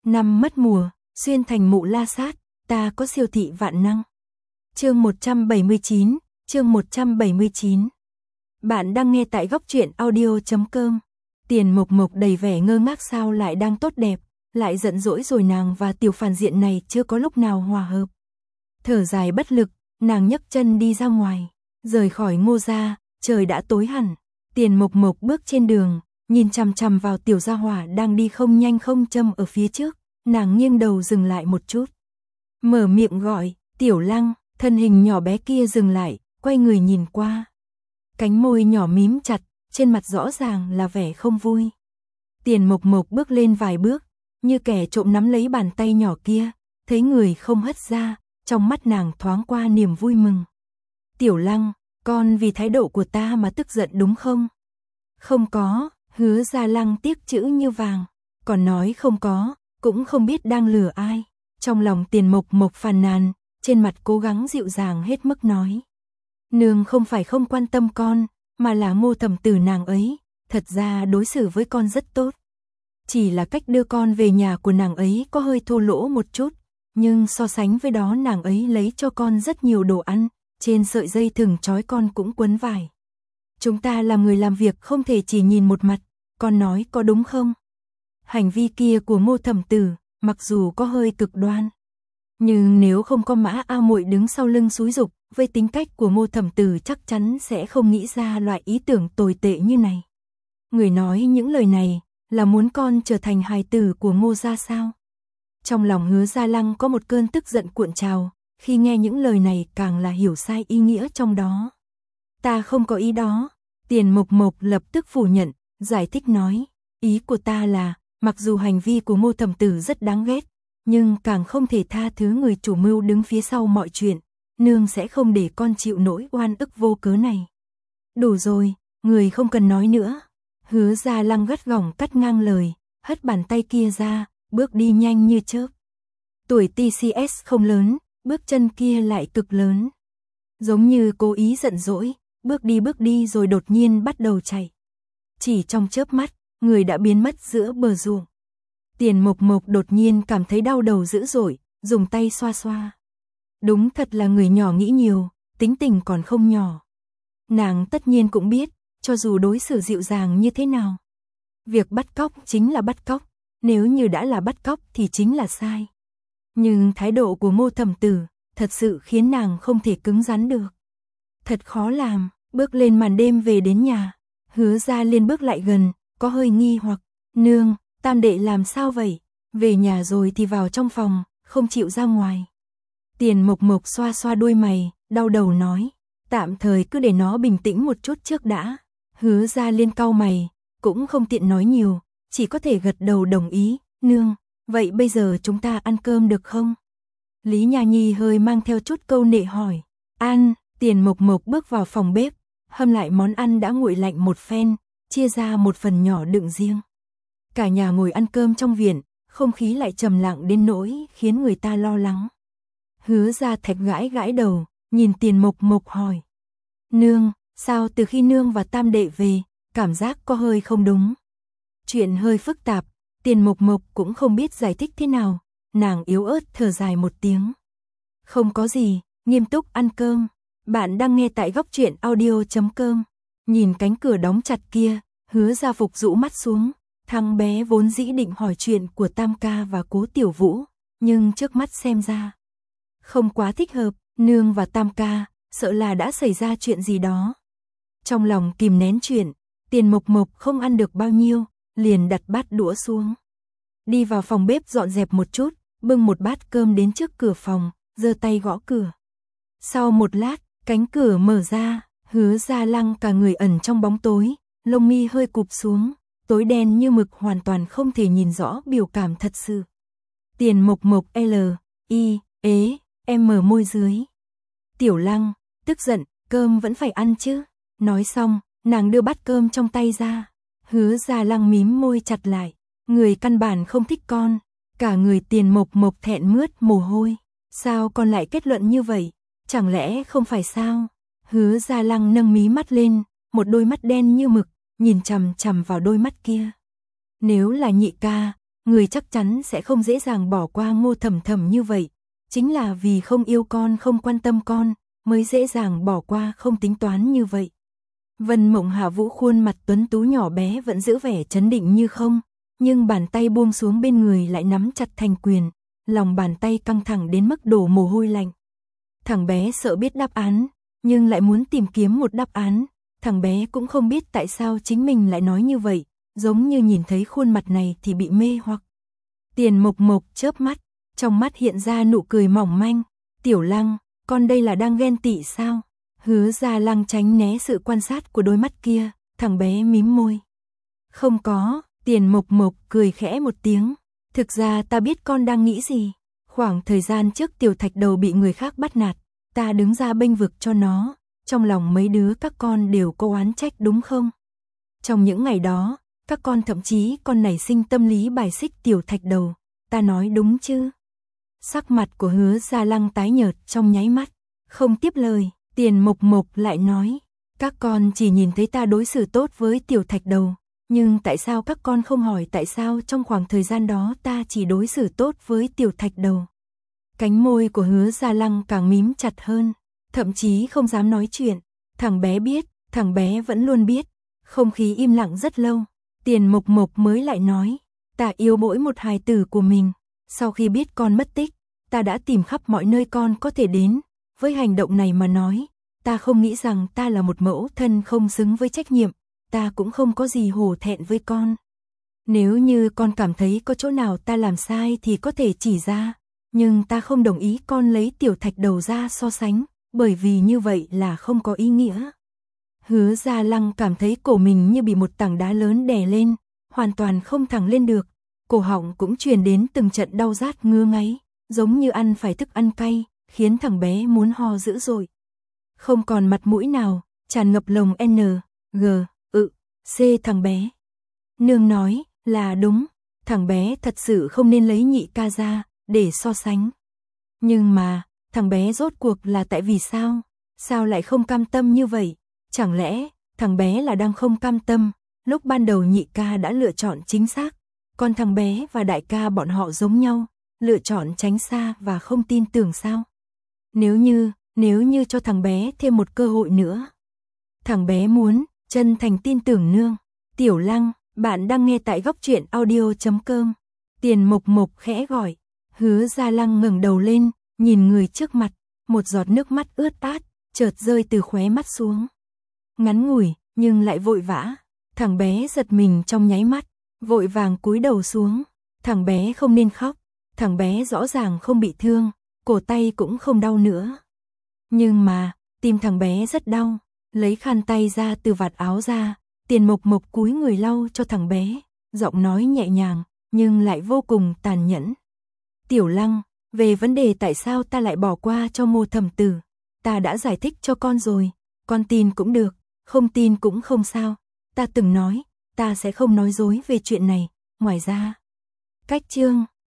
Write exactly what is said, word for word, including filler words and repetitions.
Năm mất mùa, xuyên thành mụ la sát, ta có siêu thị vạn năng. Chương một trăm bảy mươi chín, chương một trăm bảy mươi chín. Bạn đang nghe tại góc truyện audio chấm com. Tiền Mộc Mộc đầy vẻ ngơ ngác, sao lại đang tốt đẹp, lại giận dỗi rồi, nàng và tiểu phản diện này chưa có lúc nào hòa hợp. Thở dài bất lực, nàng nhấc chân đi ra ngoài, rời khỏi Ngô gia, trời đã tối hẳn. Tiền Mộc Mộc bước trên đường, nhìn chằm chằm vào tiểu gia hỏa đang đi không nhanh không chậm ở phía trước, nàng nghiêng đầu dừng lại một chút. Mở miệng gọi, "Tiểu Lăng." Thân hình nhỏ bé kia dừng lại, quay người nhìn qua. Cánh môi nhỏ mím chặt, trên mặt rõ ràng là vẻ không vui. Tiền Mộc Mộc bước lên vài bước, như kẻ trộm nắm lấy bàn tay nhỏ kia, thấy người không hất ra, trong mắt nàng thoáng qua niềm vui mừng. "Tiểu Lăng, con vì thái độ của ta mà tức giận đúng không?" "Không có." Hứa Gia Lăng tiếc chữ như vàng, còn nói không có, cũng không biết đang lừa ai. Trong lòng Tiền Mộc Mộc phàn nàn, trên mặt cố gắng dịu dàng hết mức nói: "Nương không phải không quan tâm con, mà là Ngô thẩm tử nàng ấy, thật ra đối xử với con rất tốt. Chỉ là cách đưa con về nhà của nàng ấy có hơi thô lỗ một chút, nhưng so sánh với đó nàng ấy lấy cho con rất nhiều đồ ăn, trên sợi dây thừng trói con cũng quấn vải. Chúng ta làm người làm việc không thể chỉ nhìn một mặt, con nói có đúng không?" Hành vi kia của Ngô thẩm tử, mặc dù có hơi cực đoan, nhưng nếu không có Mã A Muội đứng sau lưng xúi giục, với tính cách của Ngô thẩm tử chắc chắn sẽ không nghĩ ra loại ý tưởng tồi tệ như này. Người nói những lời này là muốn con trở thành hài tử của Ngô gia sao? Trong lòng Hứa Gia Lăng có một cơn tức giận cuộn trào, khi nghe những lời này càng là hiểu sai ý nghĩa trong đó. "Ta không có ý đó." Tiền Mộc Mộc lập tức phủ nhận, giải thích nói: "Ý của ta là, mặc dù hành vi của Ngô thẩm tử rất đáng ghét, nhưng càng không thể tha thứ người chủ mưu đứng phía sau mọi chuyện, nương sẽ không để con chịu nỗi oan ức vô cớ này." "Đủ rồi, người không cần nói nữa." Hứa Gia Lăng gắt gỏng cắt ngang lời, hất bàn tay kia ra, bước đi nhanh như chớp. Tuổi tê xê ét không lớn, bước chân kia lại cực lớn. Giống như cố ý giận dỗi, bước đi bước đi rồi đột nhiên bắt đầu chạy. Chỉ trong chớp mắt, người đã biến mất giữa bờ ruộng. Tiền Mộc Mộc đột nhiên cảm thấy đau đầu dữ dội, dùng tay xoa xoa. Đúng thật là người nhỏ nghĩ nhiều, tính tình còn không nhỏ. Nàng tất nhiên cũng biết, cho dù đối xử dịu dàng như thế nào, việc bắt cóc chính là bắt cóc, nếu như đã là bắt cóc thì chính là sai. Nhưng thái độ của Ngô thẩm tử thật sự khiến nàng không thể cứng rắn được. Thật khó làm. Bước lên màn đêm về đến nhà, Hứa Gia Liên bước lại gần, có hơi nghi hoặc: "Nương, tam đệ làm sao vậy?" Về nhà rồi thì vào trong phòng, không chịu ra ngoài. Tiền Mộc Mộc xoa xoa đuôi mày, đau đầu nói: "Tạm thời cứ để nó bình tĩnh một chút trước đã." Hứa Gia Liên cau mày, cũng không tiện nói nhiều, chỉ có thể gật đầu đồng ý: "Nương, vậy bây giờ chúng ta ăn cơm được không?" Lý Nha Nhi hơi mang theo chút câu nệ hỏi. "Ăn." Tiền Mộc Mộc bước vào phòng bếp, hâm lại món ăn đã nguội lạnh một phen, chia ra một phần nhỏ đựng riêng. Cả nhà ngồi ăn cơm trong viện, không khí lại trầm lặng đến nỗi khiến người ta lo lắng. Hứa Gia Thạch gãi gãi đầu, nhìn Tiền Mộc Mộc hỏi: "Nương, sao từ khi nương và tam đệ về, cảm giác có hơi không đúng?" Chuyện hơi phức tạp, Tiền Mộc Mộc cũng không biết giải thích thế nào, nàng yếu ớt thở dài một tiếng. "Không có gì." Nghiêm túc ăn cơm. Bạn đang nghe tại góc truyện audio chấm com. Nhìn cánh cửa đóng chặt kia, Hứa Gia Phục rũ mắt xuống. Thằng bé vốn dĩ định hỏi chuyện của Tam ca và Cố Tiểu Vũ, nhưng trước mắt xem ra không quá thích hợp. Nương và Tam ca sợ là đã xảy ra chuyện gì đó. Trong lòng kìm nén chuyện, Tiền Mộc Mộc không ăn được bao nhiêu, liền đặt bát đũa xuống, đi vào phòng bếp dọn dẹp một chút, bưng một bát cơm đến trước cửa phòng, giơ tay gõ cửa. Sau một lát, cánh cửa mở ra, Hứa Gia Lăng cả người ẩn trong bóng tối, lông mi hơi cụp xuống, tối đen như mực, hoàn toàn không thể nhìn rõ biểu cảm thật sự. Tiền Mộc Mộc L, I, ế, em mở môi dưới. "Tiểu Lăng." Tức giận: "Cơm vẫn phải ăn chứ." Nói xong, nàng đưa bát cơm trong tay ra. Hứa Gia Lăng mím môi chặt lại, người căn bản không thích con. Cả người Tiền Mộc Mộc thẹn mướt mồ hôi. "Sao con lại kết luận như vậy? Chẳng lẽ không phải sao?" Hứa Gia Lăng nâng mí mắt lên, một đôi mắt đen như mực, nhìn chằm chằm vào đôi mắt kia. "Nếu là nhị ca, người chắc chắn sẽ không dễ dàng bỏ qua Ngô Thầm Thầm như vậy. Chính là vì không yêu con, không quan tâm con, mới dễ dàng bỏ qua, không tính toán như vậy. Vân Mộng Hạ Vũ khuôn mặt tuấn tú nhỏ bé vẫn giữ vẻ trấn định như không, nhưng bàn tay buông xuống bên người lại nắm chặt thành quyền, lòng bàn tay căng thẳng đến mức đổ mồ hôi lạnh. Thằng bé sợ biết đáp án, nhưng lại muốn tìm kiếm một đáp án. Thằng bé cũng không biết tại sao chính mình lại nói như vậy, giống như nhìn thấy khuôn mặt này thì bị mê hoặc. Tiền Mộc Mộc chớp mắt, trong mắt hiện ra nụ cười mỏng manh. Tiểu Lăng, con đây là đang ghen tị sao? Hứa Gia Lăng tránh né sự quan sát của đôi mắt kia, thằng bé mím môi. Không có, Tiền Mộc Mộc cười khẽ một tiếng. Thực ra ta biết con đang nghĩ gì. Khoảng thời gian trước Tiểu Thạch Đầu bị người khác bắt nạt, ta đứng ra bênh vực cho nó. Trong lòng mấy đứa các con đều có oán trách đúng không? Trong những ngày đó, các con thậm chí còn nảy sinh tâm lý bài xích Tiểu Thạch Đầu. Ta nói đúng chứ? Sắc mặt của Hứa Gia Lăng tái nhợt trong nháy mắt. Không tiếp lời, Tiền Mộc Mộc lại nói. Các con chỉ nhìn thấy ta đối xử tốt với Tiểu Thạch Đầu. Nhưng tại sao các con không hỏi tại sao trong khoảng thời gian đó ta chỉ đối xử tốt với Tiểu Thạch Đầu? Cánh môi của Hứa Gia Lăng càng mím chặt hơn, thậm chí không dám nói chuyện. Thằng bé biết, thằng bé vẫn luôn biết. Không khí im lặng rất lâu, Tiền Mộc Mộc mới lại nói, ta yêu mỗi một hài tử của mình. Sau khi biết con mất tích, ta đã tìm khắp mọi nơi con có thể đến. Với hành động này mà nói, ta không nghĩ rằng ta là một mẫu thân không xứng với trách nhiệm. Ta cũng không có gì hổ thẹn với con. Nếu như con cảm thấy có chỗ nào ta làm sai thì có thể chỉ ra. Nhưng ta không đồng ý con lấy Tiểu Thạch Đầu ra so sánh, bởi vì như vậy là không có ý nghĩa. Hứa Gia Lăng cảm thấy cổ mình như bị một tảng đá lớn đè lên, hoàn toàn không thẳng lên được. Cổ họng cũng truyền đến từng trận đau rát ngứa ngáy, giống như ăn phải thức ăn cay, khiến thằng bé muốn ho dữ dội. Không còn mặt mũi nào, tràn ngập lồng N, G, ự, C thằng bé. Nương nói, là đúng, thằng bé thật sự không nên lấy nhị ca ra, để so sánh. Nhưng mà, thằng bé rốt cuộc là tại vì sao? Sao lại không cam tâm như vậy? Chẳng lẽ, thằng bé là đang không cam tâm, lúc ban đầu nhị ca đã lựa chọn chính xác, còn thằng bé và đại ca bọn họ giống nhau, lựa chọn tránh xa và không tin tưởng sao? Nếu như, nếu như cho thằng bé thêm một cơ hội nữa. Thằng bé muốn, chân thành tin tưởng nương. Tiểu Lăng, bạn đang nghe tại góc truyện audio chấm com. Tiền Mộc Mộc khẽ gọi. Hứa Gia Lăng ngẩng đầu lên, nhìn người trước mặt, một giọt nước mắt ướt át, chợt rơi từ khóe mắt xuống. Ngắn ngủi, nhưng lại vội vã. Thằng bé giật mình trong nháy mắt, vội vàng cúi đầu xuống. Thằng bé không nên khóc, thằng bé rõ ràng không bị thương, cổ tay cũng không đau nữa. Nhưng mà, tim thằng bé rất đau, lấy khăn tay ra từ vạt áo ra, Tiền Mộc Mộc cúi người lau cho thằng bé, giọng nói nhẹ nhàng, nhưng lại vô cùng tàn nhẫn. Tiểu Lăng, về vấn đề tại sao ta lại bỏ qua cho Ngô Thẩm Tử, ta đã giải thích cho con rồi, con tin cũng được, không tin cũng không sao, ta từng nói, ta sẽ không nói dối về chuyện này, ngoài ra. Cách chương